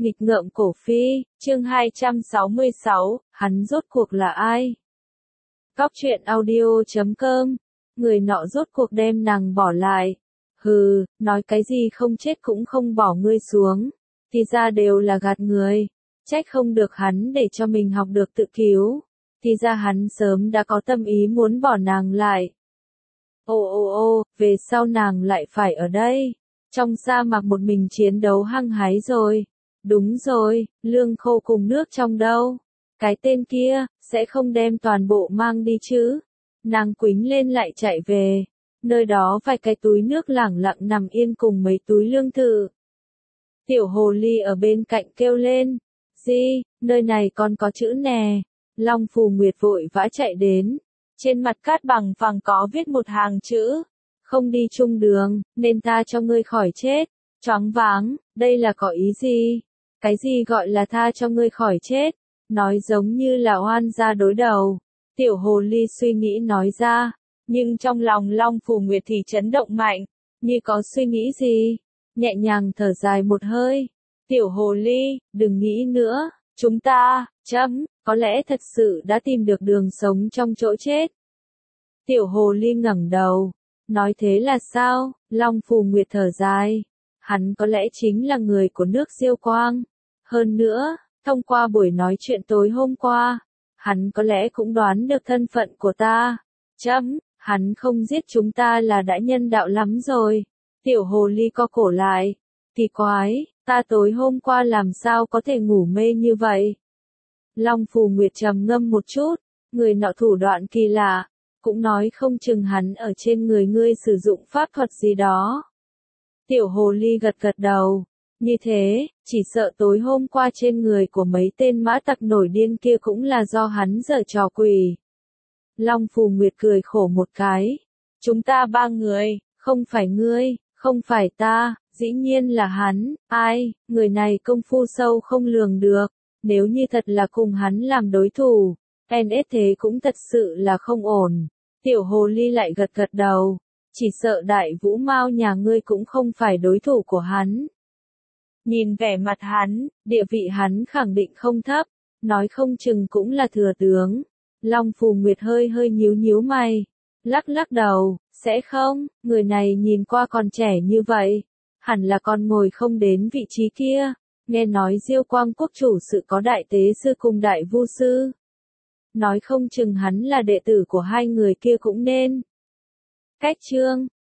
Nghịch ngợm cổ phi, chương 266, hắn rốt cuộc là ai? Cóc truyện audio.com, người nọ rốt cuộc đem nàng bỏ lại. Hừ, nói cái gì không chết cũng không bỏ ngươi xuống, thì ra đều là gạt người. Trách không được hắn để cho mình học được tự cứu, thì ra hắn sớm đã có tâm ý muốn bỏ nàng lại. Ô, về sau nàng lại phải ở đây, trong sa mạc một mình chiến đấu hăng hái rồi. Đúng rồi, lương khô cùng nước trong đâu? Cái tên kia, sẽ không đem toàn bộ mang đi chứ? Nàng quýnh lên lại chạy về. Nơi đó vài cái túi nước lẳng lặng nằm yên cùng mấy túi lương thực. Tiểu hồ ly ở bên cạnh kêu lên. Gì, nơi này còn có chữ nè. Long Phù Nguyệt vội vã chạy đến. Trên mặt cát bằng phẳng có viết một hàng chữ. Không đi chung đường, nên ta cho ngươi khỏi chết. Choáng váng, đây là có ý gì? Cái gì gọi là tha cho ngươi khỏi chết? Nói giống như là oan gia đối đầu. Tiểu hồ ly suy nghĩ nói ra, nhưng trong lòng Long Phù Nguyệt thì chấn động mạnh, như có suy nghĩ gì. Nhẹ nhàng thở dài một hơi. Tiểu hồ ly, đừng nghĩ nữa, chúng ta, có lẽ thật sự đã tìm được đường sống trong chỗ chết. Tiểu hồ ly ngẩng đầu, nói thế là sao? Long Phù Nguyệt thở dài. Hắn có lẽ chính là người của nước Diêu Quang. Hơn nữa, thông qua buổi nói chuyện tối hôm qua, hắn có lẽ cũng đoán được thân phận của ta. Hắn không giết chúng ta là đã nhân đạo lắm rồi. Tiểu hồ ly co cổ lại. Kỳ quái, ta tối hôm qua làm sao có thể ngủ mê như vậy? Long Phù Nguyệt trầm ngâm một chút, người nọ thủ đoạn kỳ lạ, cũng nói không chừng hắn ở trên người ngươi sử dụng pháp thuật gì đó. Tiểu hồ ly gật gật đầu. Như thế, chỉ sợ tối hôm qua trên người của mấy tên mã tặc nổi điên kia cũng là do hắn giở trò quỷ. Long Phù Nguyệt cười khổ một cái. Chúng ta ba người, không phải ngươi, không phải ta, dĩ nhiên là hắn. Ai, người này công phu sâu không lường được. Nếu như thật là cùng hắn làm đối thủ, NS thế cũng thật sự là không ổn. Tiểu hồ ly lại gật gật đầu. Chỉ sợ đại vũ mao nhà ngươi cũng không phải đối thủ của hắn. Nhìn vẻ mặt hắn, địa vị hắn khẳng định không thấp, nói không chừng cũng là thừa tướng. Long Phù Nguyệt hơi nhíu mày, lắc đầu, sẽ không, người này nhìn qua còn trẻ như vậy, hẳn là còn ngồi không đến vị trí kia. Nghe nói Diêu Quang quốc chủ sự có đại tế sư cùng đại vu sư. Nói không chừng hắn là đệ tử của hai người kia cũng nên. Cách chương